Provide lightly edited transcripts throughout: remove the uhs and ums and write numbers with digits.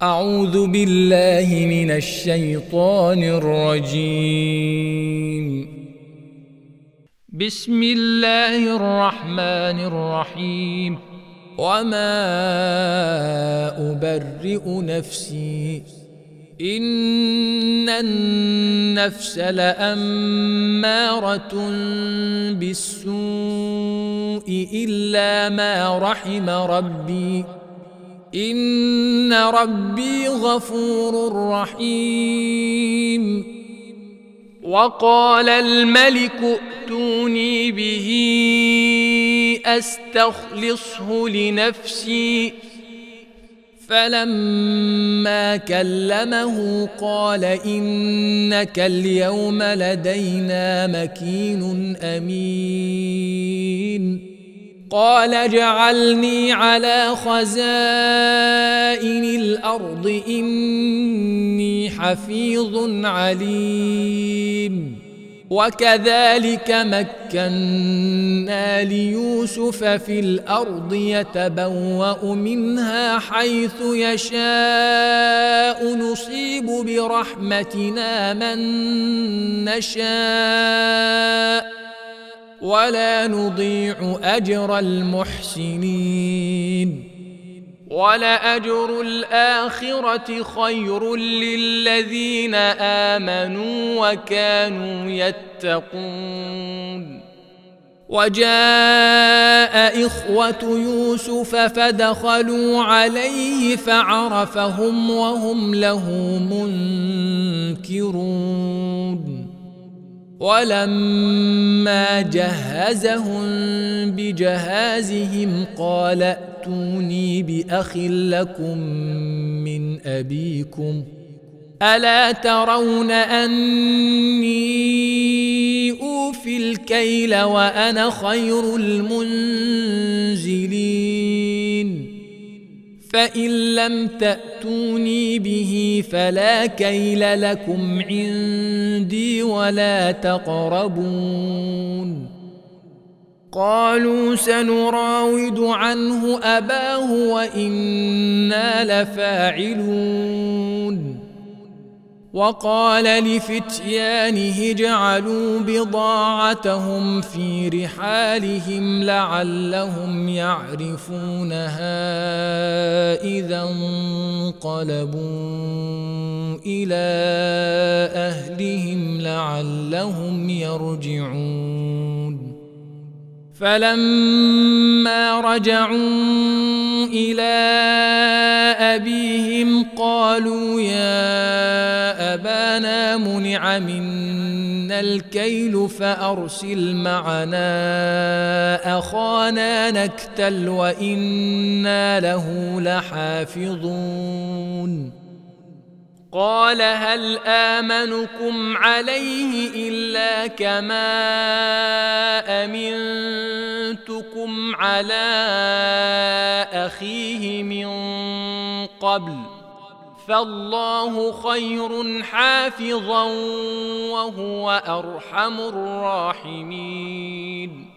أعوذ بالله من الشيطان الرجيم. بسم الله الرحمن الرحيم. وما أبرئ نفسي إن النفس لأمارة بالسوء إلا ما رحم ربي إن ربي غفور رحيم. وقال الملك ائتوني به أستخلصه لنفسي فلما كلمه قال إنك اليوم لدينا مكين أمين. قال اجعلني على خزائن الأرض إني حفيظ عليم. وكذلك مكنا ليوسف في الأرض يتبوأ منها حيث يشاء نصيب برحمتنا من نشاء ولا نضيع أجر المحسنين. ولأجر الآخرة خير للذين آمنوا وكانوا يتقون. وجاء إخوة يوسف فدخلوا عليه فعرفهم وهم له منكرون. ولما جهزهم بجهازهم قال ائتوني بأخ لكم من أبيكم ألا ترون أني أوفي الكيل وأنا خير المنزلين. فإن لم تأتوني به فلا كيل لكم عندي ولا تقربون. قالوا سنراود عنه أباه وإنا لفاعلون. وقال لفتيانه اجعلوا بضاعتهم في رحالهم لعلهم يعرفونها إذا انقلبوا إلى أهلهم لعلهم يرجعون. فلما رجعوا إلى أبيهم قالوا يا أبانا منع منا الكيل فأرسل معنا أخانا نكتل وإنا له لحافظون. قال هل آمنكم عليه إلا كما أمنتكم على أخيه من قبل فالله خير حافظا وهو أرحم الراحمين.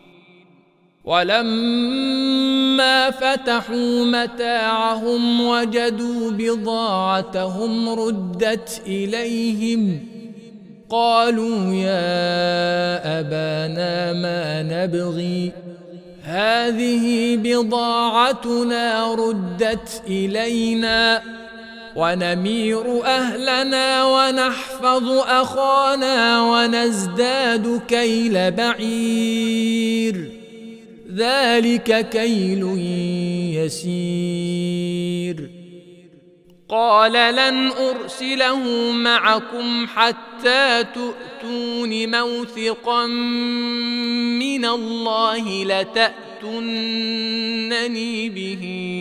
ولما فتحوا متاعهم وجدوا بضاعتهم ردت إليهم قالوا يا أبانا ما نبغي هذه بضاعتنا ردت إلينا ونمير أهلنا ونحفظ أخانا ونزداد كيل بعير ذلك كيل يسير. قال لن أرسله معكم حتى تؤتون موثقا من الله لتأتونني به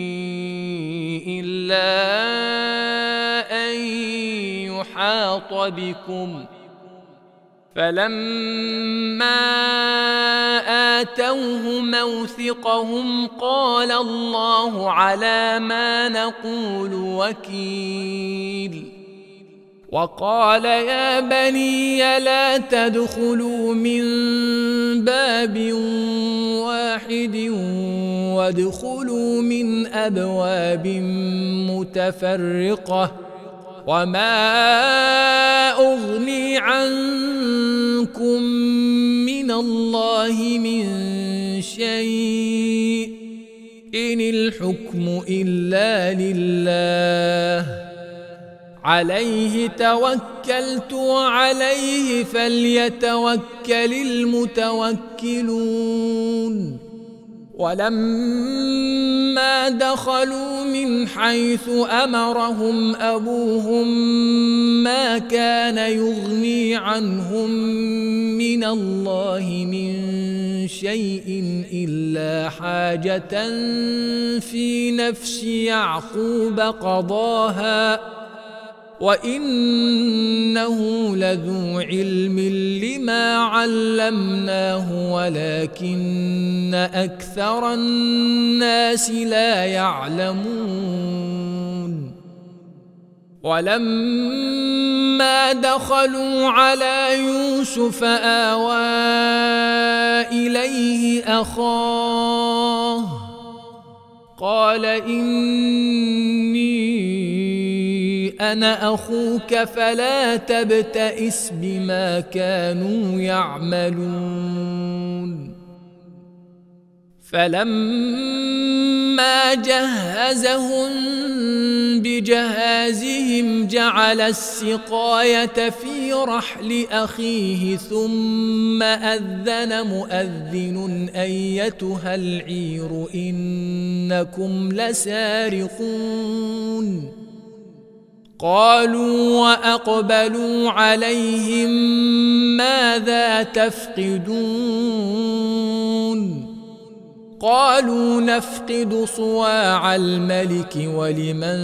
إلا أن يحاط بكم. فلما آتوه موثقهم قال الله على ما نقول وكيل. وقال يا بني لا تدخلوا من باب واحد وادخلوا من أبواب متفرقة وما أغني عنكم من الله من شيء إن الحكم إلا لله عليه توكلت وعليه فليتوكل المتوكلون ولما دخلوا من حيث أمرهم أبوهم ما كان يغني عنهم من الله من شيء إلا حاجة في نفس يعقوب قضاها وإنه لذو علم لما علمناه ولكن أكثر الناس لا يعلمون ولما دخلوا على يوسف آوى إليه أخاه قال إني أنا أخوك فلا تبتئس بما كانوا يعملون فلما جهزهم بجهازهم جعل السقاية في رحل أخيه ثم أذن مؤذن أيتها العير إنكم لسارقون قالوا وأقبلوا عليهم ماذا تفقدون قالوا نفقد صواع الملك ولمن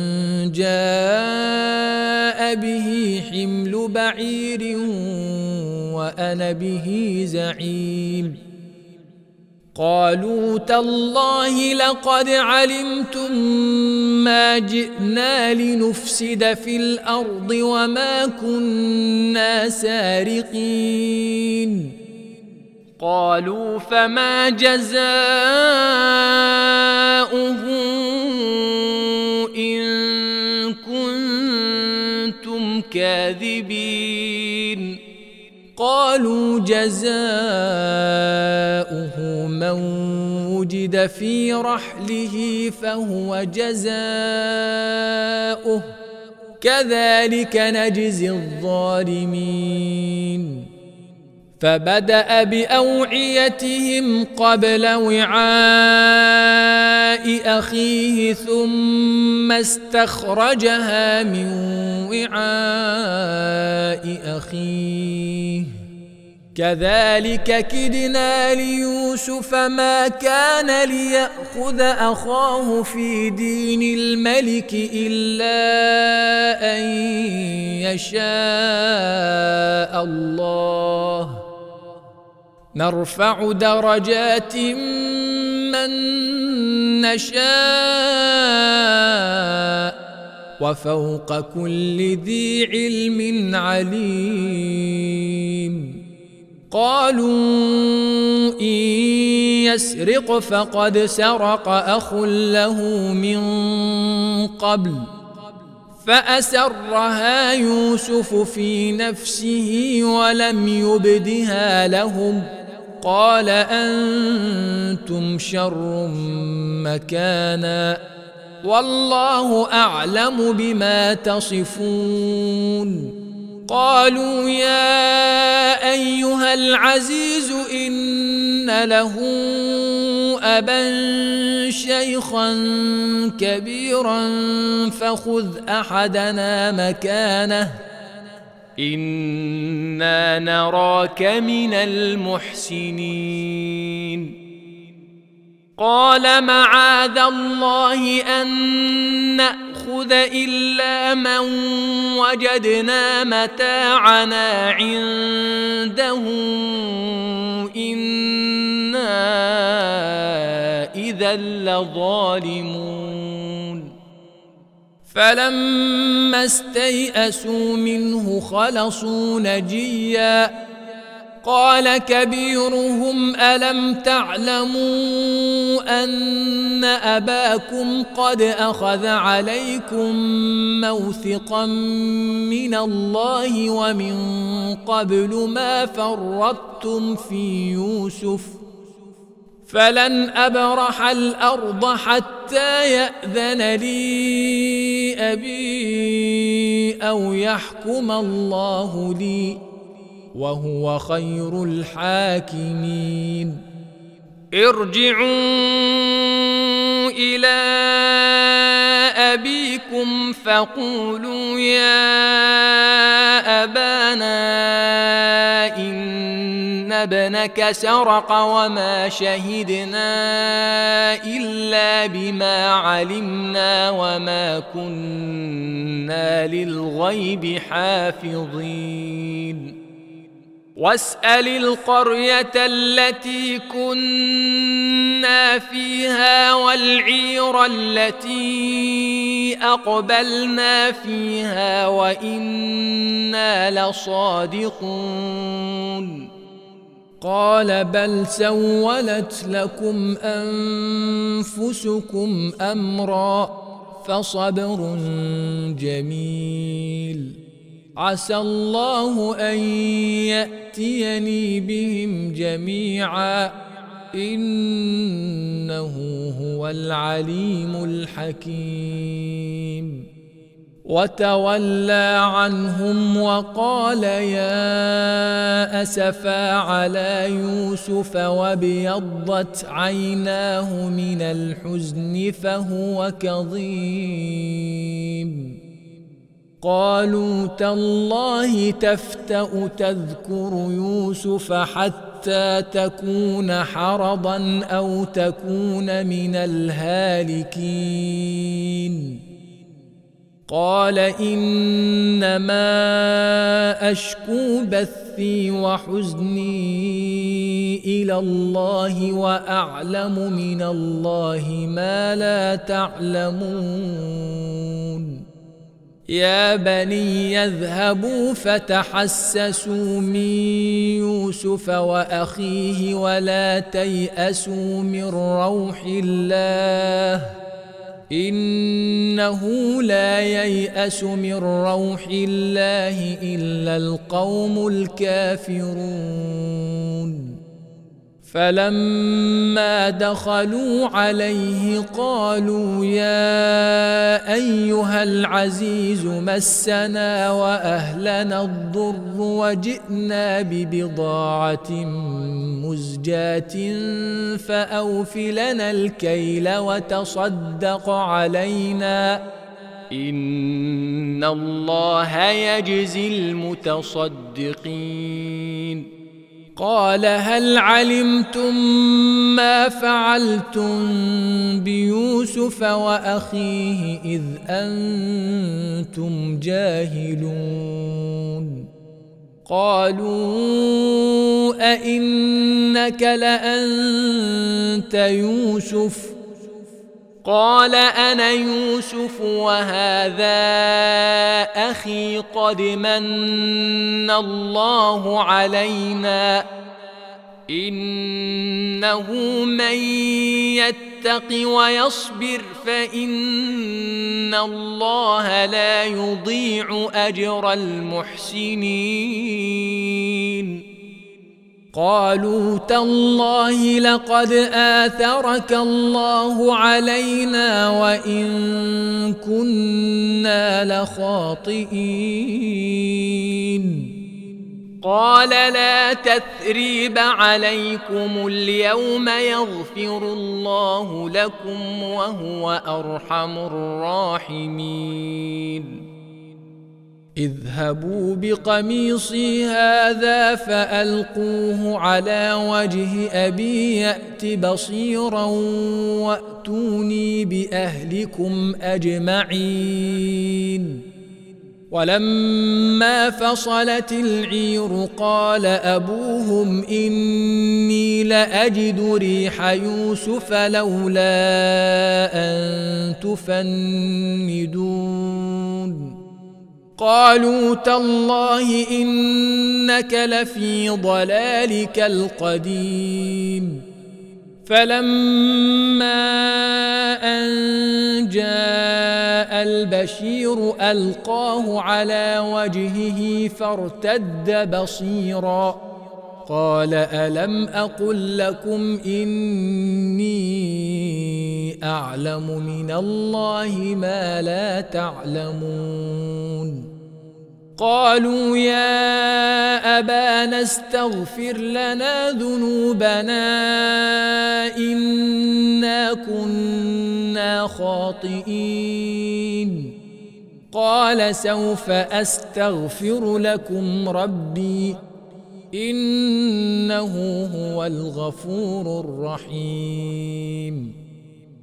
جاء به حمل بعير وأنا به زعيم قالوا تالله لقد علمتم ما جئنا لنفسد في الأرض وما كنا سارقين قالوا فما جزاؤه إن كنتم كاذبين قالوا جزاؤه من وجد في رحله فهو جزاؤه كذلك نجزي الظالمين فبدأ بأوعيتهم قبل وعاء أخيه ثم استخرجها من وعاء أخيه كذلك كدنا ليوسف ما كان ليأخذ أخاه في دين الملك إلا أن يشاء الله نرفع درجات من نشاء وفوق كل ذي علم عليم قالوا إن يسرق فقد سرق أخ له من قبل فأسرها يوسف في نفسه ولم يبدها لهم قال أنتم شر مكانا والله أعلم بما تصفون قالوا يا أيها العزيز إن له أبا شيخا كبيرا فخذ أحدنا مكانه إنا نراك من المحسنين قال معاذ الله أن نأخذ إلا من وجدنا متاعنا عنده إنا إذا لظالمون فلما استيئسوا منه خلصوا نجيا قال كبيرهم ألم تعلموا أن أباكم قد أخذ عليكم موثقا من الله ومن قبل ما فرطتم في يوسف فلن أبرح الأرض حتى يأذن لي أبي أو يحكم الله لي وهو خير الحاكمين ارجعوا إلى أبيكم فقولوا يا أبانا إن ابنك سرق وما شهدنا إلا بما علمنا وما كنا للغيب حافظين واسأل القرية التي كنا فيها والعير التي أقبلنا فيها وإنا لصادقون قال بل سولت لكم أنفسكم أمرا فصبر جميل عسى الله أن يأتيني بهم جميعا إنه هو العليم الحكيم وتولى عنهم وقال يا أسفا على يوسف وابيضت عيناه من الحزن فهو كظيم قالوا تالله تفتأ تذكر يوسف حتى تكون حرضا أو تكون من الهالكين قال إنما أشكو بثي وحزني إلى الله وأعلم من الله ما لا تعلمون يا بني يذهبوا فتحسسوا من يوسف وأخيه ولا تيأسوا من روح الله إنه لا ييأس من روح الله إلا القوم الكافرون فلما دخلوا عليه قالوا يا أيها العزيز مسنا وأهلنا الضر وجئنا ببضاعة مزجاة فأوف لنا الكيل وتصدق علينا إن الله يجزي المتصدقين قال هل علمتم ما فعلتم بيوسف وأخيه إذ أنتم جاهلون قالوا أئنك لأنت يوسف قال أنا يوسف وهذا أخي قد من الله علينا إنه من يتق ويصبر فإن الله لا يضيع أجر المحسنين قالوا تالله لقد آثرك الله علينا وإن كنا لخاطئين قال لا تثريب عليكم اليوم يغفر الله لكم وهو أرحم الراحمين اذهبوا بقميصي هذا فألقوه على وجه أبي يأت بصيرا وأتوني بأهلكم أجمعين ولما فصلت العير قال أبوهم إني لأجد ريح يوسف لولا أن تفندون قالوا تالله إنك لفي ضلالك القديم فلما أن جاء البشير ألقاه على وجهه فارتد بصيرا قال ألم أقل لكم إني أعلم من الله ما لا تعلمون قالوا يا أبانا استغفر لنا ذنوبنا إنا كنا خاطئين قال سوف أستغفر لكم ربي إنه هو الغفور الرحيم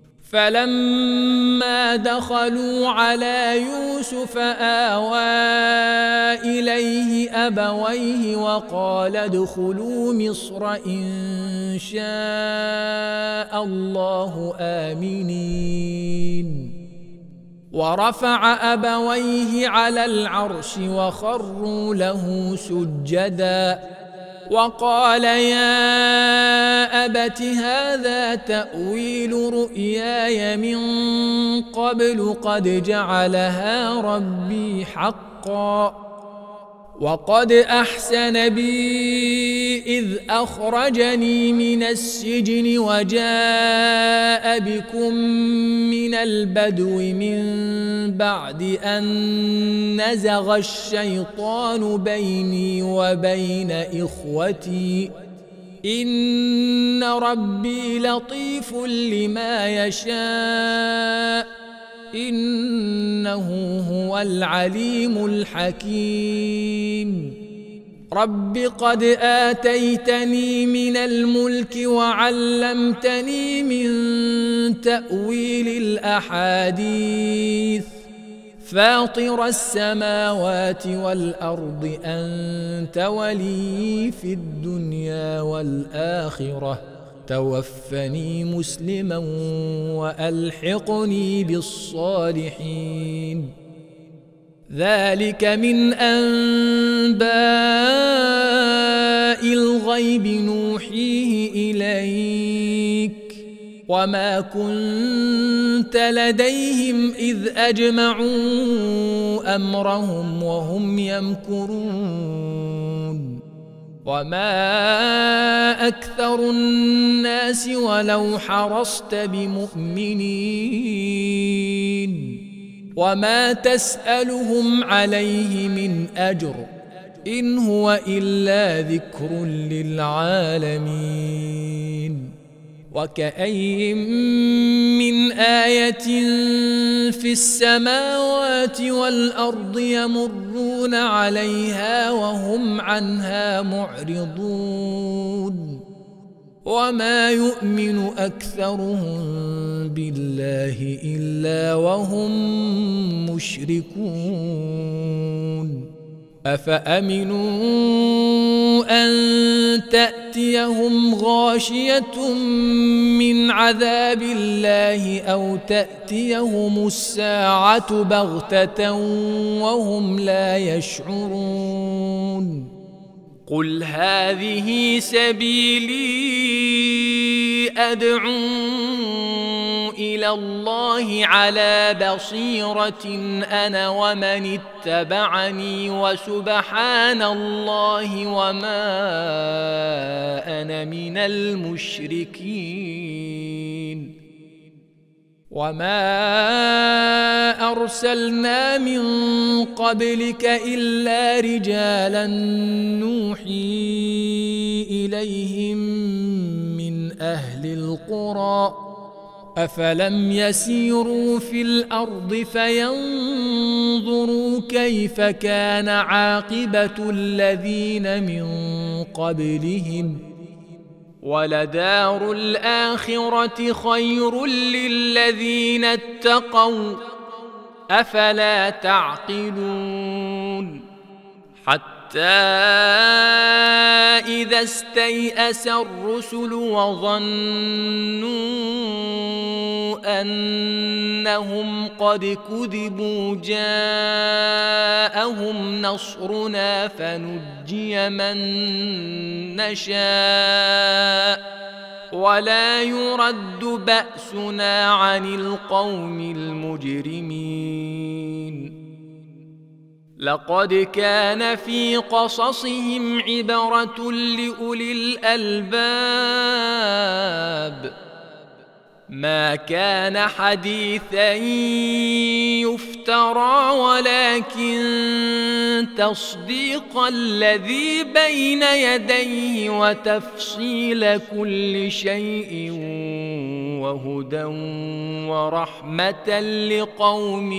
فلما دخلوا على يوسف آوى إليه أبويه وقال ادخلوا مصر إن شاء الله آمنين ورفع أبويه على العرش وخروا له سجدا وقال يا أبت هذا تأويل رؤياي من قبل قد جعلها ربي حقا وقد أحسن بي إذ أخرجني من السجن وجاء بكم من البدو من بعد أن نزغ الشيطان بيني وبين إخوتي إن ربي لطيف لما يشاء إنه هو العليم الحكيم رب قد آتيتني من الملك وعلمتني من تأويل الأحاديث فاطر السماوات والأرض أنت ولي في الدنيا والآخرة توفني مسلما وألحقني بالصالحين ذلك من أنباء الغيب نوحيه إليك وما كنت لديهم إذ أجمعوا أمرهم وهم يمكرون وما أكثر الناس ولو حرصت بمؤمنين وما تسألهم عليه من أجر إن هو إلا ذكر للعالمين وكأي من آية في السماوات والأرض يمرون عليها وهم عنها معرضون وما يؤمن أكثرهم بالله إلا وهم مشركون أفأمنوا أن تأتيهم غاشية من عذاب الله أو تأتيهم الساعة بغتة وهم لا يشعرون قل هذه سبيلي أدعو إلى الله على بصيرة أنا ومن اتبعني وسبحان الله وما أنا من المشركين وما أرسلنا من قبلك إلا رجالا نوحي إليهم من أهل القرى أفلم يسيروا في الأرض فينظروا كيف كان عاقبة الذين من قبلهم ولدار الآخرة خير للذين اتقوا أفلا تعقلون حتى إذا استيأس الرسل وظنوا أنهم قد كذبوا جاءهم نصرنا فنجي من نشاء ولا يرد بأسنا عن القوم المجرمين لقد كان في قصصهم عبرة لأولي الألباب ما كان حديثا يفترى ولكن تصديق الذي بين يديه وتفصيل كل شيء وهدى ورحمة لقوم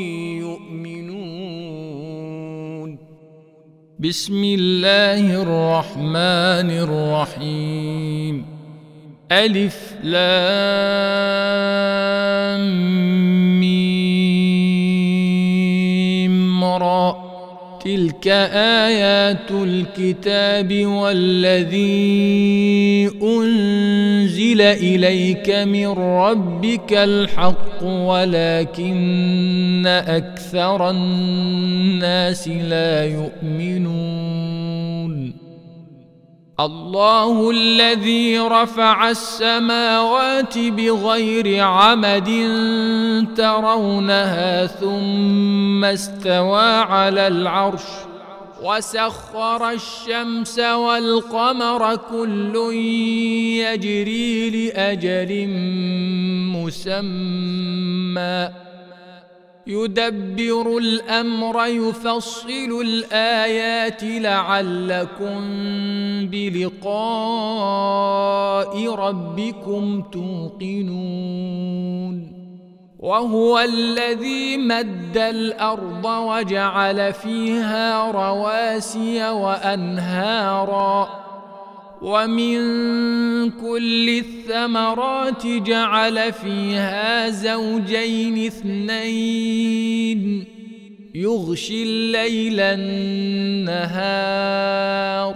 يؤمنون بسم الله الرحمن الرحيم ألف لام ميم را تلك آيات الكتاب والذي أنزل إليك من ربك الحق ولكن أكثر الناس لا يؤمنون الله الذي رفع السماوات بغير عمد ترونها ثم استوى على العرش وسخر الشمس والقمر كل يجري لأجل مسمى يدبر الأمر يفصل الآيات لعلكم بلقاء ربكم توقنون وهو الذي مد الأرض وجعل فيها رواسي وأنهارا ومن كل الثمرات جعل فيها زوجين اثنين يغشي الليل النهار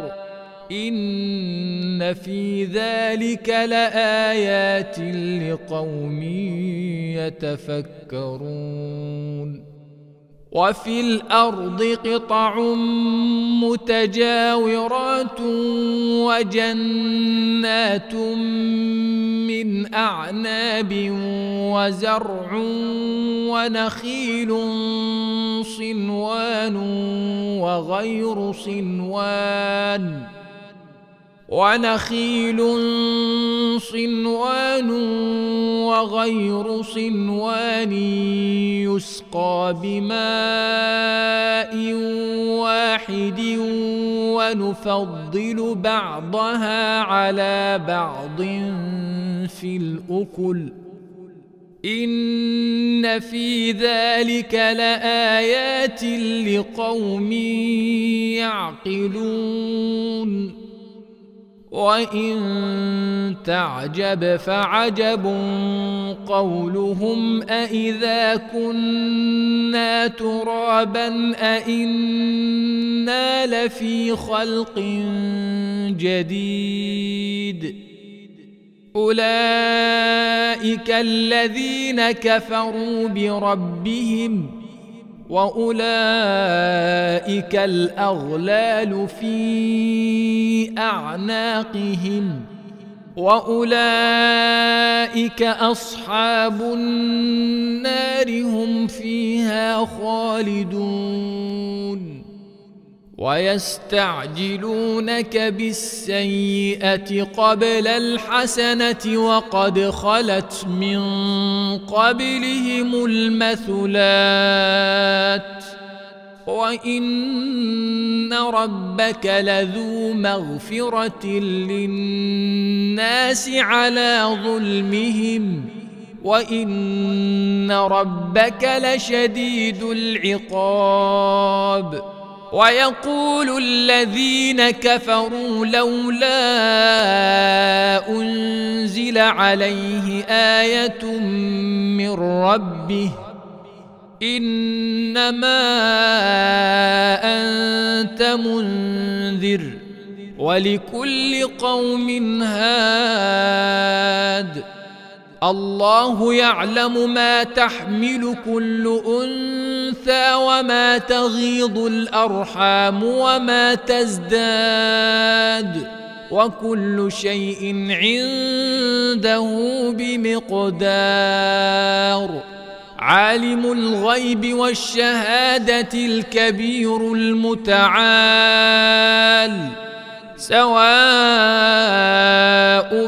إن في ذلك لآيات لقوم يتفكرون وفي الأرض قطع متجاورات وجنات من أعناب وزرع ونخيل صنوان وغير صنوان يسقى بماء واحد ونفضل بعضها على بعض في الأكل إن في ذلك لآيات لقوم يعقلون وإن تعجب فعجب قولهم أإذا كنا ترابا أإنا لفي خلق جديد أولئك الذين كفروا بربهم وأولئك الأغلال في أعناقهم وأولئك أصحاب النار هم فيها خالدون ويستعجلونك بالسيئة قبل الحسنة وقد خلت من قبلهم المثلات وإن ربك لذو مغفرة للناس على ظلمهم وإن ربك لشديد العقاب ويقول الذين كفروا لولا أنزل عليه آية من ربه إنما أنت منذر ولكل قوم هاد. الله يعلم ما تحمل كل أنثى وما تغيض الأرحام وما تزداد، وكل شيء عنده بمقدار. عالم الغيب والشهادة الكبير المتعال، سواء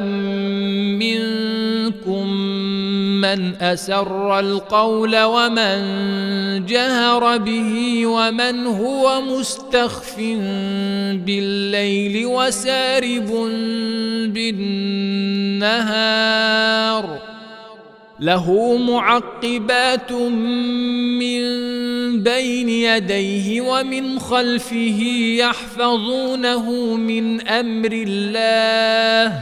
منكم من أسر القول ومن جهر به ومن هو مستخف بالليل وسارب بالنهار، له معقبات من بين يديه ومن خلفه يحفظونه من أمر الله.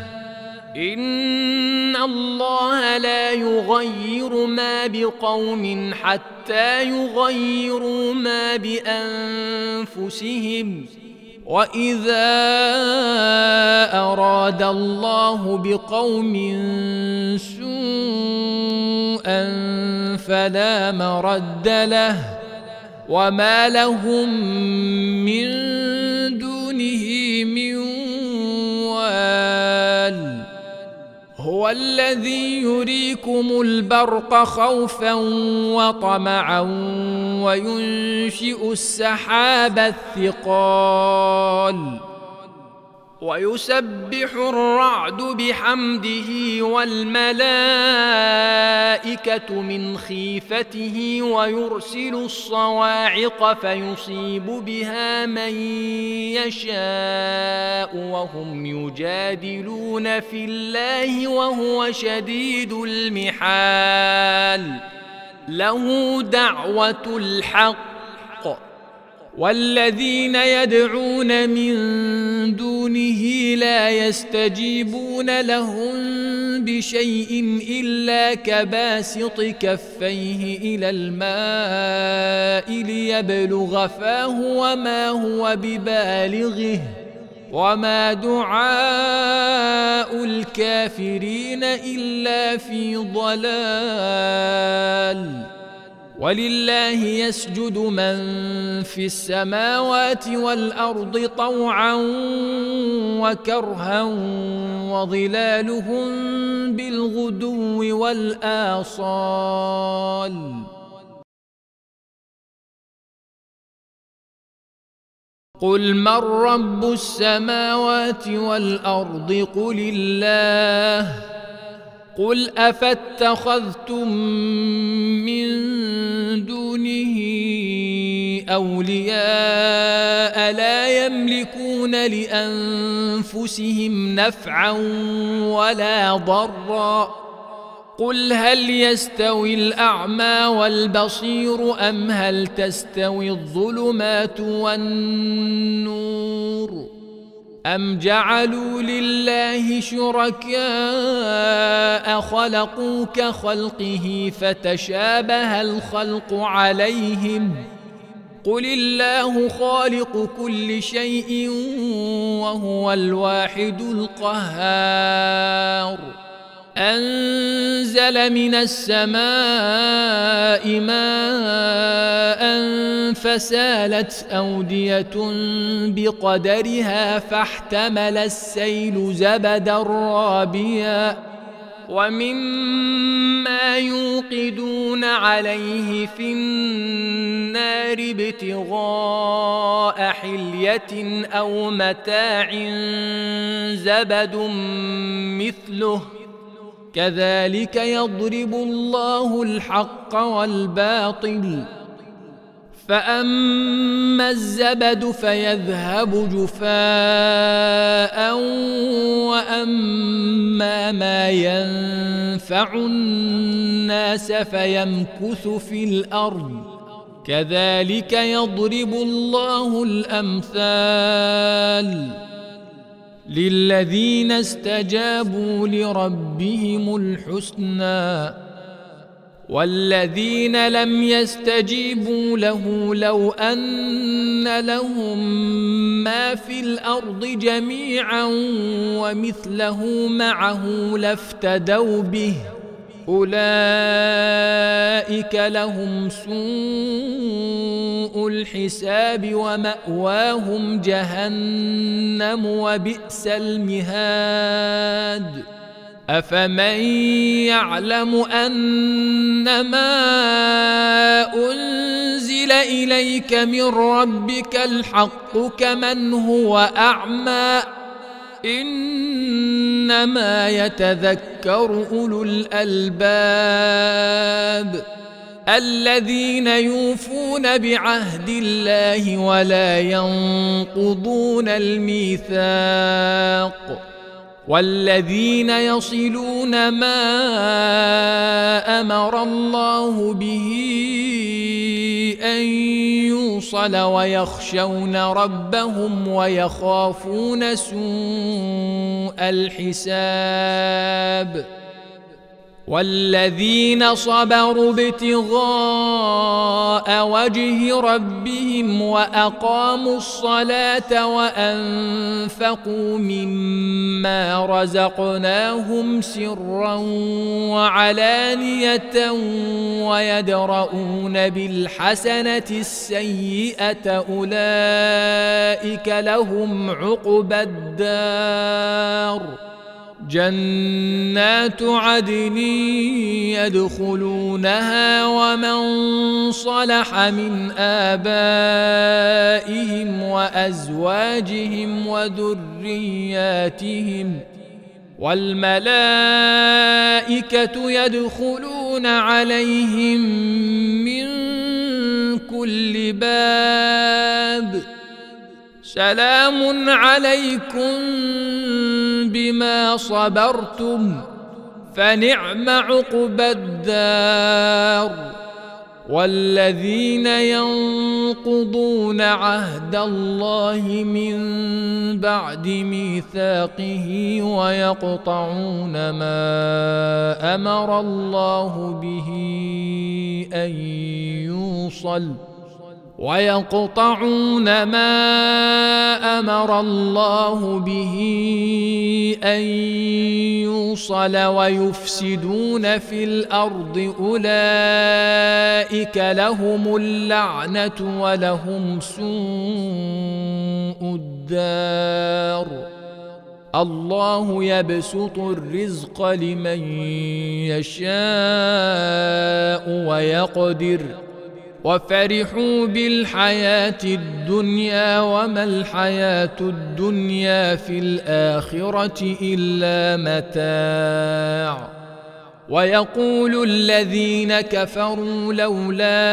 إن الله لا يغير ما بقوم حتى يغيروا ما بأنفسهم، وإذا أراد الله بقوم سوءا فلا مرد له وما لهم من دونه من وال. هو الذي يريكم البرق خوفا وطمعا وينشئ السحاب الثقال، ويسبح الرعد بحمده والملائكة من خيفته ويرسل الصواعق فيصيب بها من يشاء وهم يجادلون في الله وهو شديد المحال. له دعوة الحق، والذين يدعون من دونه لا يستجيبون لهم بشيء إلا كباسط كفيه إلى الماء ليبلغ فاه وما هو ببالغه، وما دعاء الكافرين إلا في ضلال. ولله يسجد من في السماوات والأرض طوعا وكرها وظلالهم بالغدو والآصال. قل من رب السماوات والأرض قل الله. قل أفاتخذتم من دونه أولياء لا يملكون لأنفسهم نفعا ولا ضرا. قل هل يستوي الأعمى والبصير أم هل تستوي الظلمات والنور؟ أم جعلوا لله شركاء خلقوا كخلقه فتشابه الخلق عليهم؟ قل الله خالق كل شيء وهو الواحد القهار. أنزل من السماء ماء فسالت أودية بقدرها فاحتمل السيل زبدا رابيا ومما يوقدون عليه في النار ابتغاء حلية أو متاع زبد مثله كذلك يضرب الله الحق والباطل. فأما الزبد فيذهب جفاء وأما ما ينفع الناس فيمكث في الأرض كذلك يضرب الله الأمثال. للذين استجابوا لربهم الحسنى والذين لم يستجيبوا له لو أن لهم ما في الأرض جميعا ومثله معه لافتدوا به أولئك لهم سوء الحساب ومأواهم جهنم وبئس المهاد أفمن يعلم أنما أنزل إليك من ربك الحق كمن هو أعمى إنما يتذكر أولو الألباب الذين يوفون بعهد الله ولا ينقضون الميثاق والذين يصلون ما أمر الله به أن يوصل ويخشون ربهم ويخافون سوء الحساب والذين صبروا ابتغاء وجه ربهم وأقاموا الصلاة وأنفقوا مما رزقناهم سرا وعلانية ويدرؤون بالحسنة السيئة أولئك لهم عقبى الدار جنات عدن يدخلونها ومن صلح من آبائهم وأزواجهم وذرياتهم والملائكة يدخلون عليهم من كل باب سلام عليكم بما صبرتم فنعم عقبى الدار والذين ينقضون عهد الله من بعد ميثاقه ويقطعون ما أمر الله به أن يوصل ويفسدون في الأرض أولئك لهم اللعنة ولهم سوء الدار الله يبسط الرزق لمن يشاء ويقدر وفرحوا بالحياة الدنيا وما الحياة الدنيا في الآخرة إلا متاع ويقول الذين كفروا لولا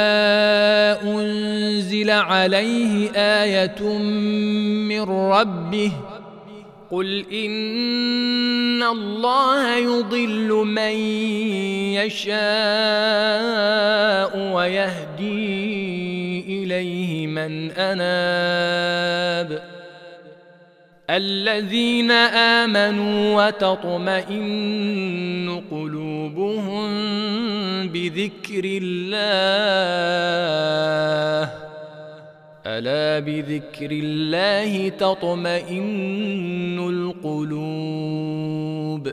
أنزل عليه آية من ربه قل إن الله يضل من يشاء ويهدي إليه من أناب الذين آمنوا وتطمئن قلوبهم بذكر الله ألا بذكر الله تطمئن القلوب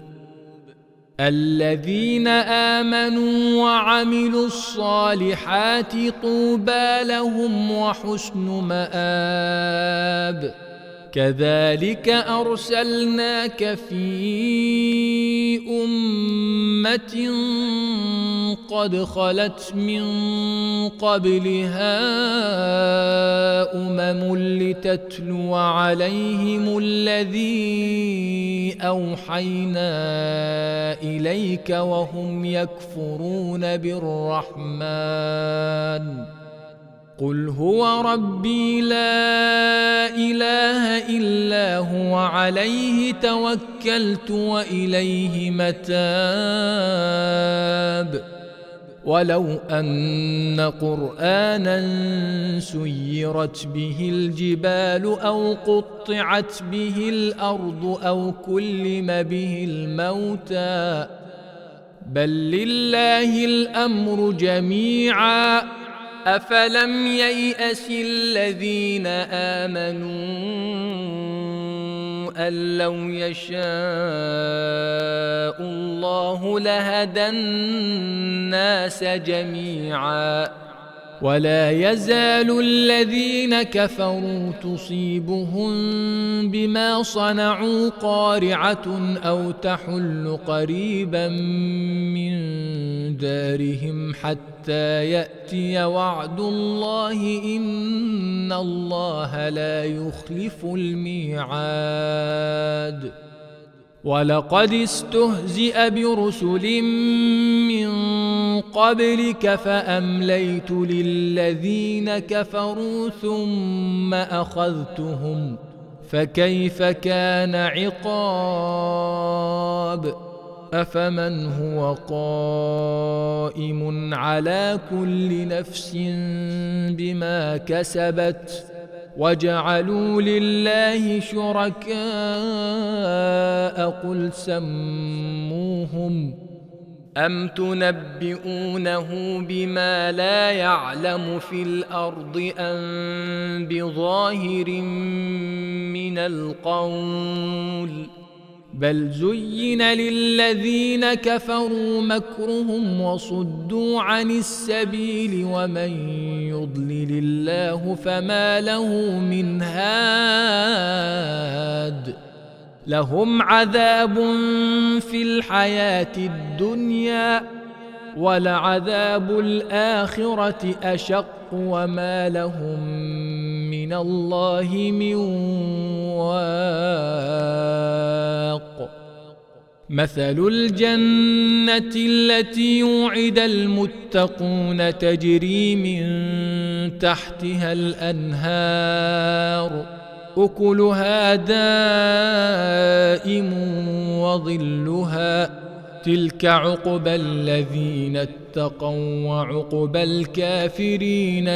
الذين آمنوا وعملوا الصالحات طوبى لهم وحسن مآب كذلك أرسلناك في أمة قد خلت من قبلها لتتلو عليهم الذي أوحينا إليك وهم يكفرون بالرحمن قل هو ربي لا إله إلا هو عليه توكلت وإليه متاب ولو أن قرآنا سيرت به الجبال أو قطعت به الأرض أو كلم به الموتى بل لله الأمر جميعا. أفلم ييأس الذين آمنوا أن لو يشاء الله لهدى الناس جميعا. ولا يزال الذين كفروا تصيبهم بما صنعوا قارعة أو تحل قريبا من دارهم حتى يأتي وعد الله إن الله لا يخلف الميعاد. ولقد استهزئ برسل من قبلك فأمليت للذين كفروا ثم أخذتهم فكيف كان عقاب. أفمن هو قائم على كل نفس بما كسبت وجعلوا لله شركاء قل سموهم أم تنبئونه بما لا يعلم في الأرض أم بظاهر من القول بل زين للذين كفروا مكرهم وصدوا عن السبيل ومن يضلل الله فما له من هاد. لهم عذاب في الحياة الدنيا ولعذاب الآخرة أشق وما لهم من الله من واق. مثل الجنة التي وعد المتقون تجري من تحتها الأنهار أكلها دائم وظلها تلك عقبى الذين اتقوا وعقبى الكافرين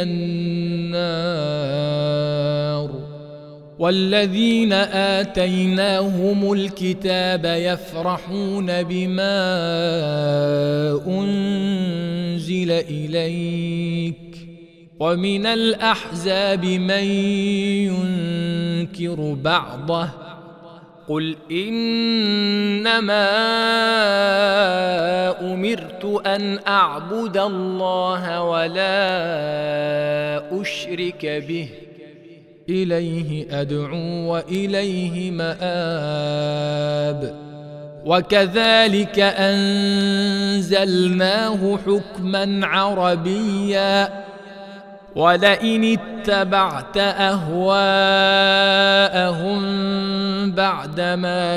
النار. والذين آتيناهم الكتاب يفرحون بما أنزل إليك ومن الأحزاب من ينكر بعضه قل إنما أمرت أن أعبد الله ولا أشرك به إليه أدعو وإليه مآب. وكذلك أنزلناه حكما عربيا ولئن اتبعت أهواءهم بعدما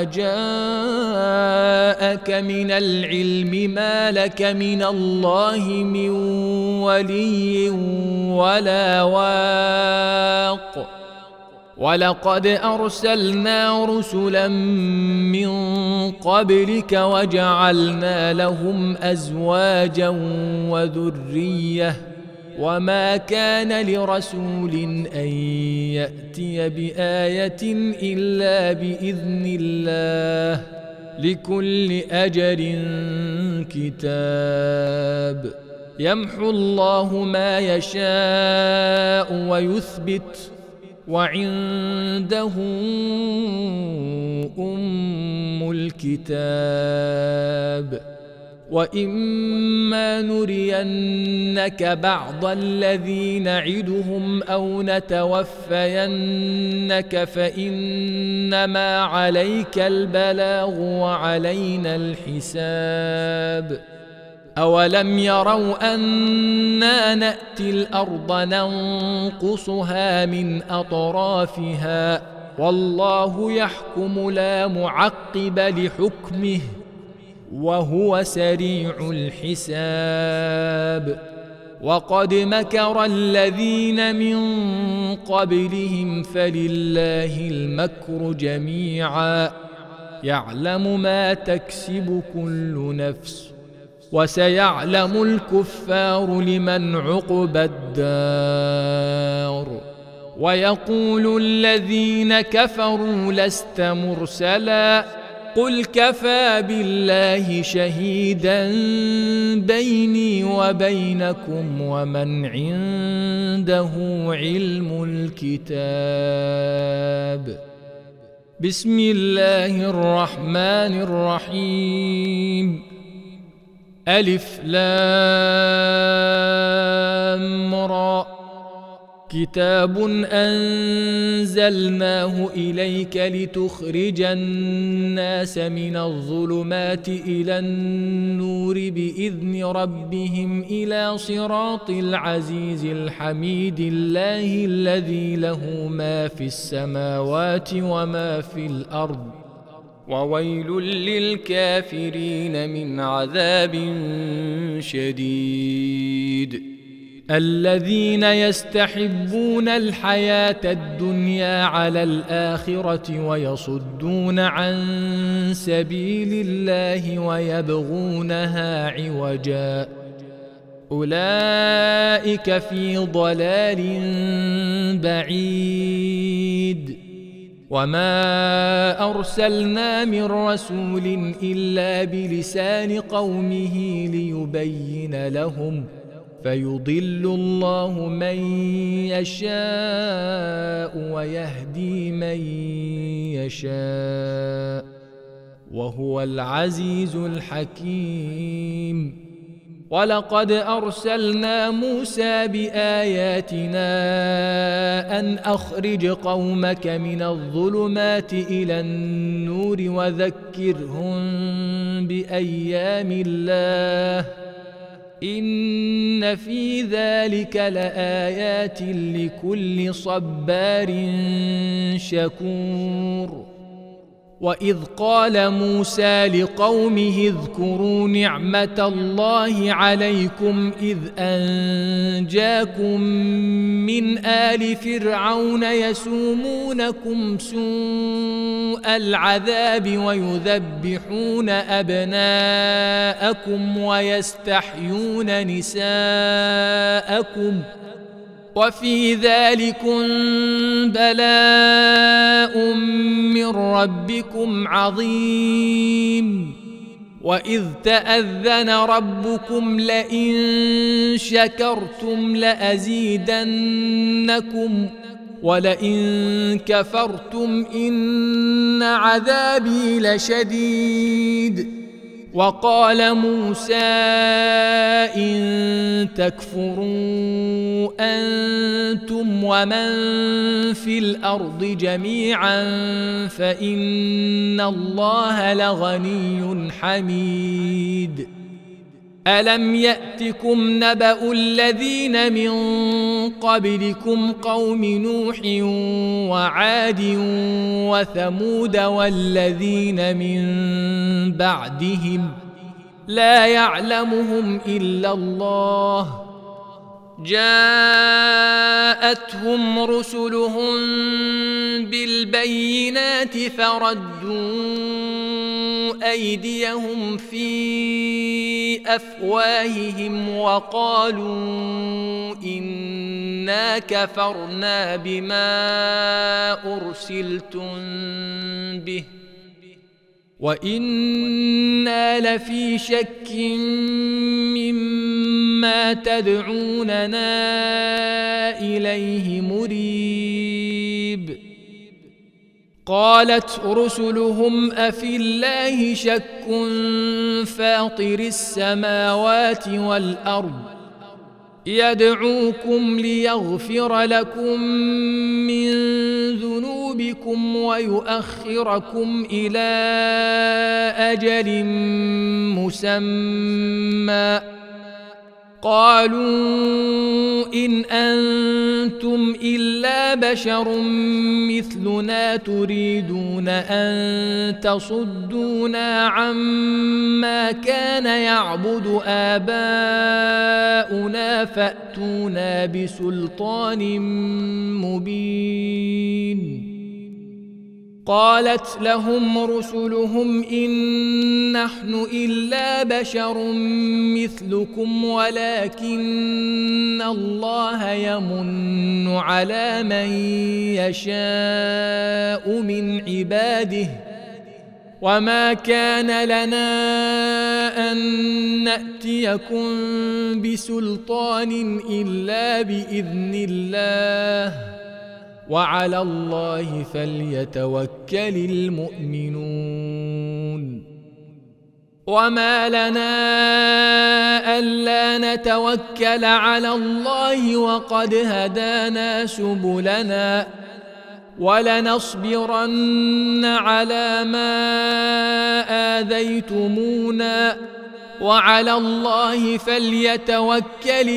جاءك من العلم ما لك من الله من ولي ولا واق. ولقد أرسلنا رسلا من قبلك وجعلنا لهم أزواجا وذرية وما كان لرسول أن يأتي بآية إلا بإذن الله لكل أجل كتاب. يمحو الله ما يشاء ويثبت وعنده أم الكتاب. وإما نرينك بعض الذي نعدهم أو نتوفينك فإنما عليك البلاغ وعلينا الحساب. أولم يروا أنا نأتي الأرض ننقصها من أطرافها والله يحكم لا معقب لحكمه وهو سريع الحساب. وقد مكر الذين من قبلهم فلله المكر جميعا يعلم ما تكسب كل نفس وسيعلم الكفار لمن عقبى الدار. ويقول الذين كفروا لست مرسلا قل كفى بالله شهيدا بيني وبينكم ومن عنده علم الكتاب. بسم الله الرحمن الرحيم. ألف لام را. كتاب أنزلناه إليك لتخرج الناس من الظلمات إلى النور بإذن ربهم إلى صراط العزيز الحميد الله الذي له ما في السماوات وما في الأرض وويل للكافرين من عذاب شديد. الذين يستحبون الحياة الدنيا على الآخرة ويصدون عن سبيل الله ويبغونها عوجا أولئك في ضلال بعيد. وما أرسلنا من رسول إلا بلسان قومه ليبين لهم فيضل الله من يشاء ويهدي من يشاء وهو العزيز الحكيم. ولقد أرسلنا موسى بآياتنا أن أخرج قومك من الظلمات إلى النور وذكرهم بأيام الله إن في ذلك لآيات لكل صبار شكور. وإذ قال موسى لقومه اذكروا نعمة الله عليكم إذ أنجاكم من آل فرعون يسومونكم سوء العذاب ويذبحون أبناءكم ويستحيون نساءكم وفي ذلكم بلاء من ربكم عظيم. وإذ تأذن ربكم لئن شكرتم لأزيدنكم ولئن كفرتم إن عذابي لشديد. وقال موسى إن تكفروا أنتم ومن في الأرض جميعا فإن الله لغني حميد. ألم يأتكم نبأ الذين من قبلكم قوم نوح وعاد وثمود والذين من بعدهم لا يعلمهم إلا الله جاءتهم رسلهم بالبينات فردوا أيديهم في أفواههم وقالوا إنا كفرنا بما أرسلتم به وإنا لفي شك مما تدعوننا إليه مريب. قالت رسلهم أفي الله شك فاطر السماوات والأرض يدعوكم ليغفر لكم من ذنوبكم ويؤخركم إلى أجل مسمى قالوا إن أنتم إلا بشر مثلنا تريدون أن تصدونا عما كان يعبد آباؤنا فأتونا بسلطان مبين. قالت لهم رسلهم إن نحن إلا بشر مثلكم ولكن الله يمن على من يشاء من عباده وما كان لنا أن نأتيكم بسلطان إلا بإذن الله وعلى الله فليتوكل المؤمنون وما لنا ألا نتوكل على الله وقد هدانا سبلنا ولنصبرن على ما آذيتمونا وعلى الله فليتوكل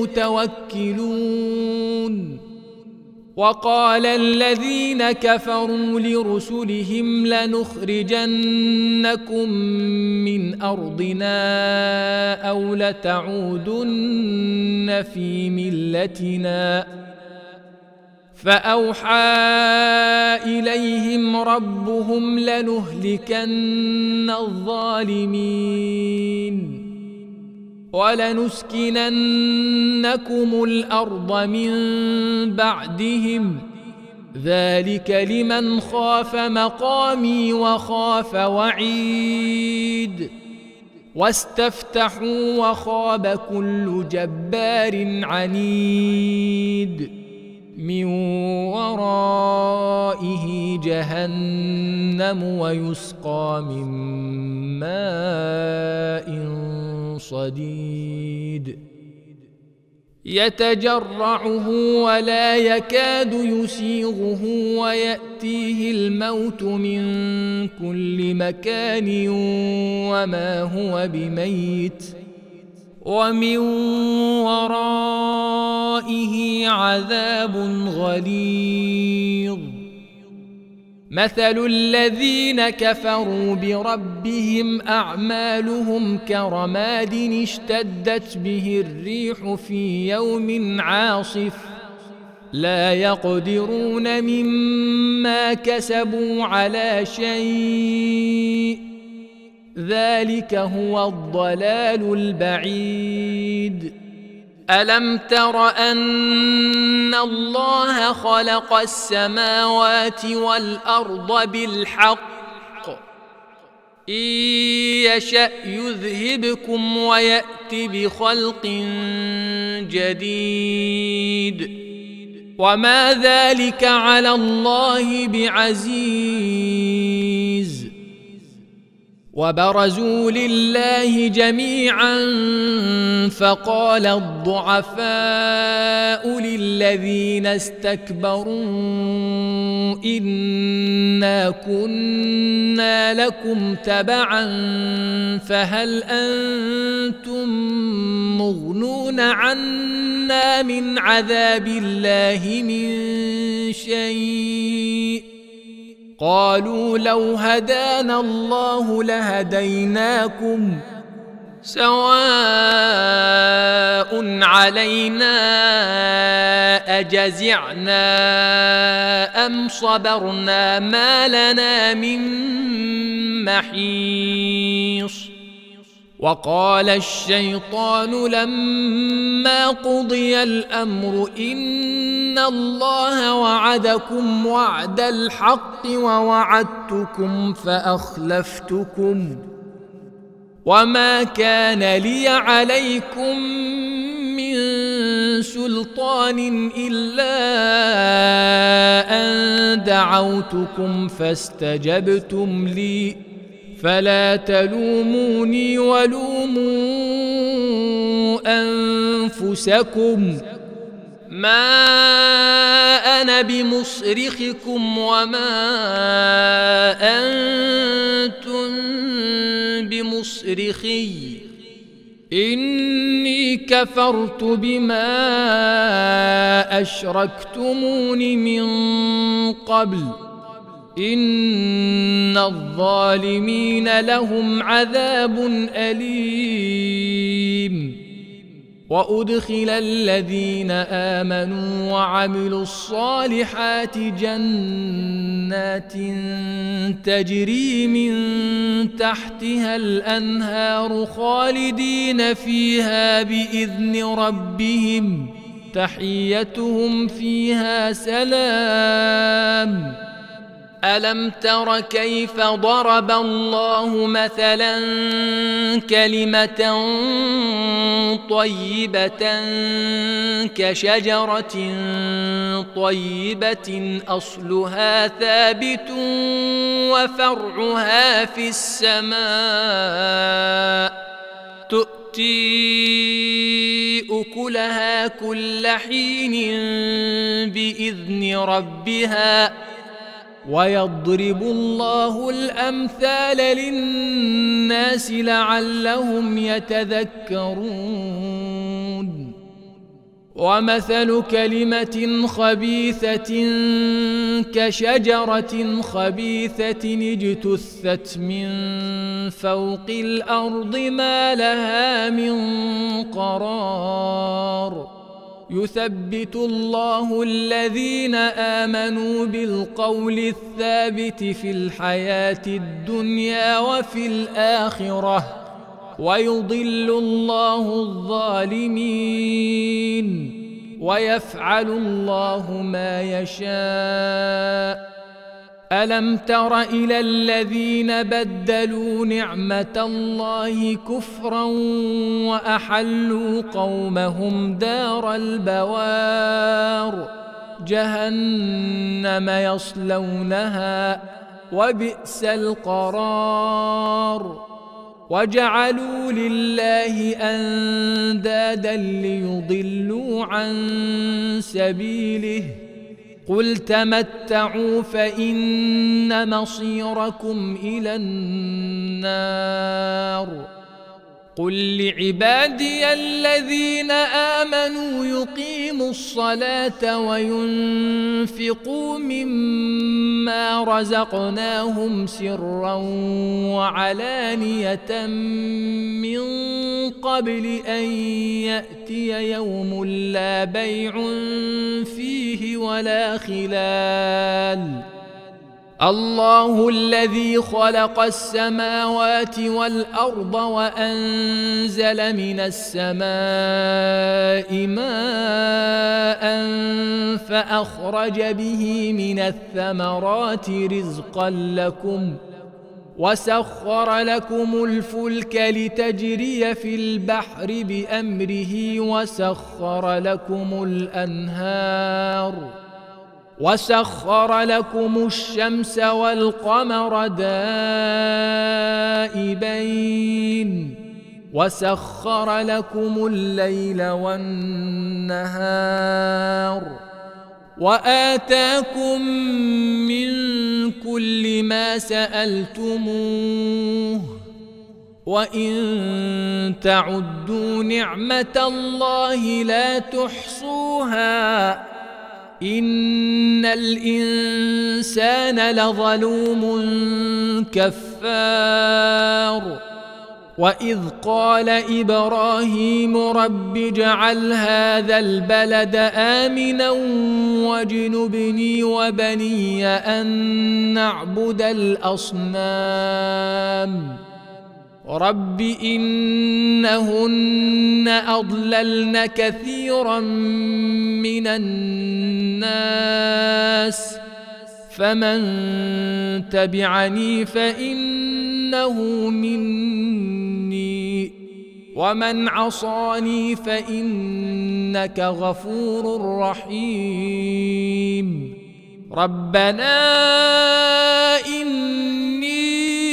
المتوكلون وقال الذين كفروا لرسلهم لنخرجنكم من أرضنا أو لتعودن في ملتنا فأوحى إليهم ربهم لنهلكن الظالمين ولنسكننكم الأرض من بعدهم ذلك لمن خاف مقامي وخاف وعيد واستفتحوا وخاب كل جبار عنيد من ورائه جهنم ويسقى من ماء صديد يتجرعه ولا يكاد يسيغه ويأتيه الموت من كل مكان وما هو بميت ومن ورائه عذاب غليظ مثل الذين كفروا بربهم أعمالهم كرماد اشتدت به الريح في يوم عاصف لا يقدرون مما كسبوا على شيء ذلك هو الضلال البعيد ألم تر أن الله خلق السماوات والأرض بالحق إن يشأ يذهبكم ويأت بخلق جديد وما ذلك على الله بعزيز وبرزوا لله جميعا فقال الضعفاء للذين استكبروا إنا كنا لكم تبعا فهل أنتم مغنون عنا من عذاب الله من شيء قالوا لو هدانا الله لهديناكم سواء علينا أجزعنا أم صبرنا ما لنا من محيص وقال الشيطان لما قضي الأمر إن الله وعدكم وعد الحق ووعدتكم فأخلفتكم وما كان لي عليكم من سلطان إلا أن دعوتكم فاستجبتم لي فلا تلوموني ولوموا أنفسكم ما أنا بمصرخكم وما أنتم بمصرخي إني كفرت بما أشركتمون من قبل إن الظالمين لهم عذاب أليم وأدخل الذين آمنوا وعملوا الصالحات جنات تجري من تحتها الأنهار خالدين فيها بإذن ربهم تحيتهم فيها سلام ألم تر كيف ضرب الله مثلا كلمة طيبة كشجرة طيبة أصلها ثابت وفرعها في السماء تؤتي أكلها كل حين بإذن ربها ويضرب الله الأمثال للناس لعلهم يتذكرون ومثل كلمة خبيثة كشجرة خبيثة اجتثت من فوق الأرض ما لها من قرار يثبت الله الذين آمنوا بالقول الثابت في الحياة الدنيا وفي الآخرة ويضل الله الظالمين ويفعل الله ما يشاء ألم تر إلى الذين بدلوا نعمة الله كفرا وأحلوا قومهم دار البوار جهنم يصلونها وبئس القرار وجعلوا لله أندادا ليضلوا عن سبيله قل تمتعوا فإن مصيركم إلى النار قل لعبادي الذين آمنوا يقيموا الصلاة وينفقوا مما رزقناهم سرا وعلانية من قبل أن يأتي يوم لا بيع فيه ولا خلال الله الذي خلق السماوات والأرض وأنزل من السماء ماء فأخرج به من الثمرات رزقا لكم وسخر لكم الفلك لتجري في البحر بأمره وسخر لكم الأنهار وسخر لكم الشمس والقمر دائبين وسخر لكم الليل والنهار وآتاكم من كل ما سألتموه وإن تعدوا نعمة الله لا تحصوها إن الإنسان لظلوم كفار وإذ قال إبراهيم رب اجعل هذا البلد آمنا واجنبني وبني أن نعبد الأصنام رب إنهن أضللن كثيرا من الناس فمن تبعني فإنه مني ومن عصاني فإنك غفور رحيم ربنا إني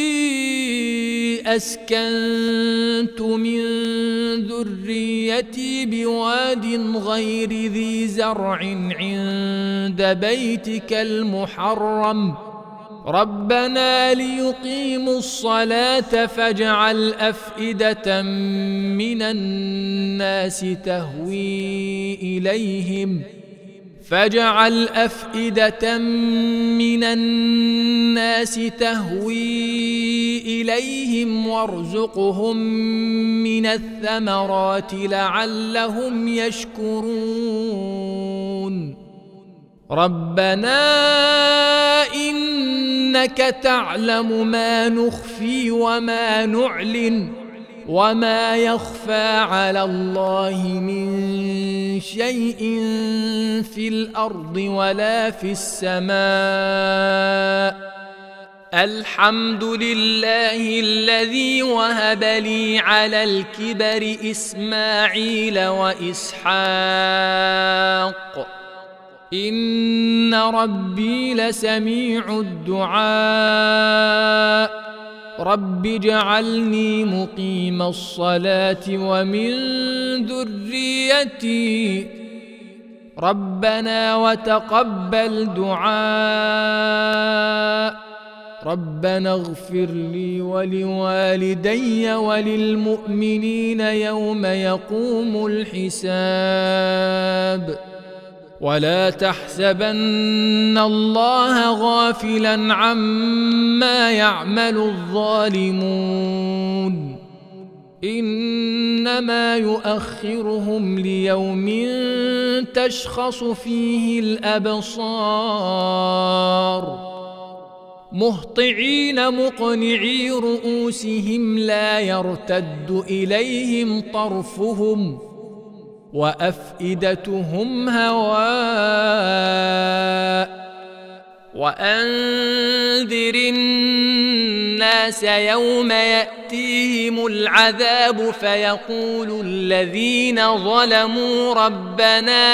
أسكنت من ذريتي بواد غير ذي زرع عند بيتك المحرم ربنا ليقيموا الصلاة فاجعل أفئدة من الناس تهوي إليهم وارزقهم من الثمرات لعلهم يشكرون ربنا إنك تعلم ما نخفي وما نعلن وما يخفى على الله من شيء في الأرض ولا في السماء. الحمد لله الذي وهب لي على الكبر إسماعيل وإسحاق إن ربي لسميع الدعاء. رب اجعلني مقيم الصلاة ومن ذريتي ربنا وتقبل دعاء. ربنا اغفر لي ولوالدي وللمؤمنين يوم يقوم الحساب. ولا تحسبن الله غافلا عما يعمل الظالمون إنما يؤخرهم ليوم تشخص فيه الأبصار مهطعين مقنعي رؤوسهم لا يرتد إليهم طرفهم وأفئدتهم هواء. وأنذر الناس يوم يأتيهم العذاب فيقول الذين ظلموا ربنا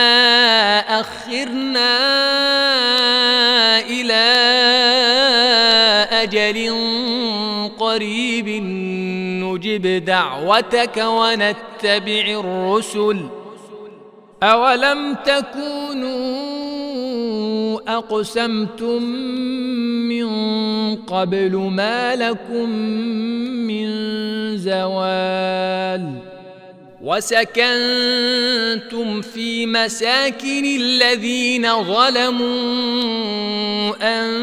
أخرنا إلى أجل قريب نجب دعوتك ونتبع الرسل أولم تكونوا أقسمتم من قبل ما لكم من زوال. وسكنتم في مساكن الذين ظلموا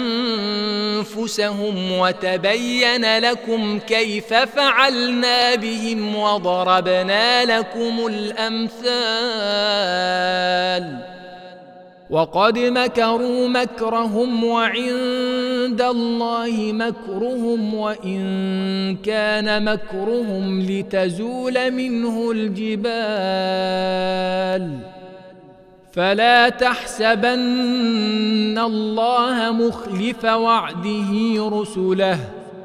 أنفسهم وتبين لكم كيف فعلنا بهم وضربنا لكم الأمثال. وقد مكروا مكرهم وعند الله مكرهم وإن كان مكرهم لتزول منه الجبال. فلا تحسبن الله مخلف وعده رسله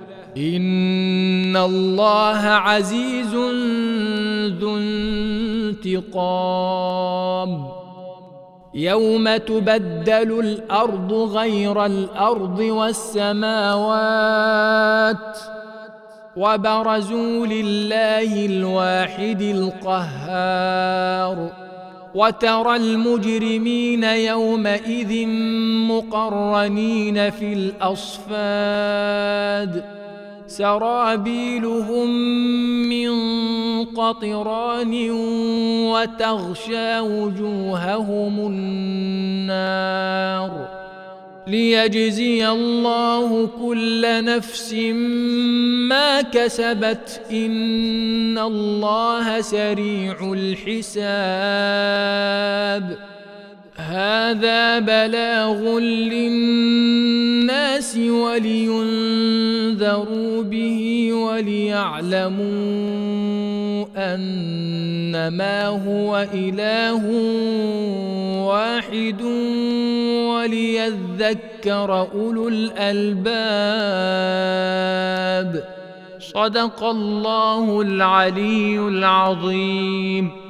إن الله عزيز ذو انتقام. يوم تبدل الأرض غير الأرض والسماوات وبرزوا لله الواحد القهار. وترى المجرمين يومئذ مقرنين في الأصفاد سرابيلهم من قطران وتغشى وجوههم النار. ليجزي الله كل نفس ما كسبت إن الله سريع الحساب. هذا بلاغ للناس ولينذروا به وليعلموا أنما هو إله واحد وليذكر أولو الألباب. صدق الله العلي العظيم.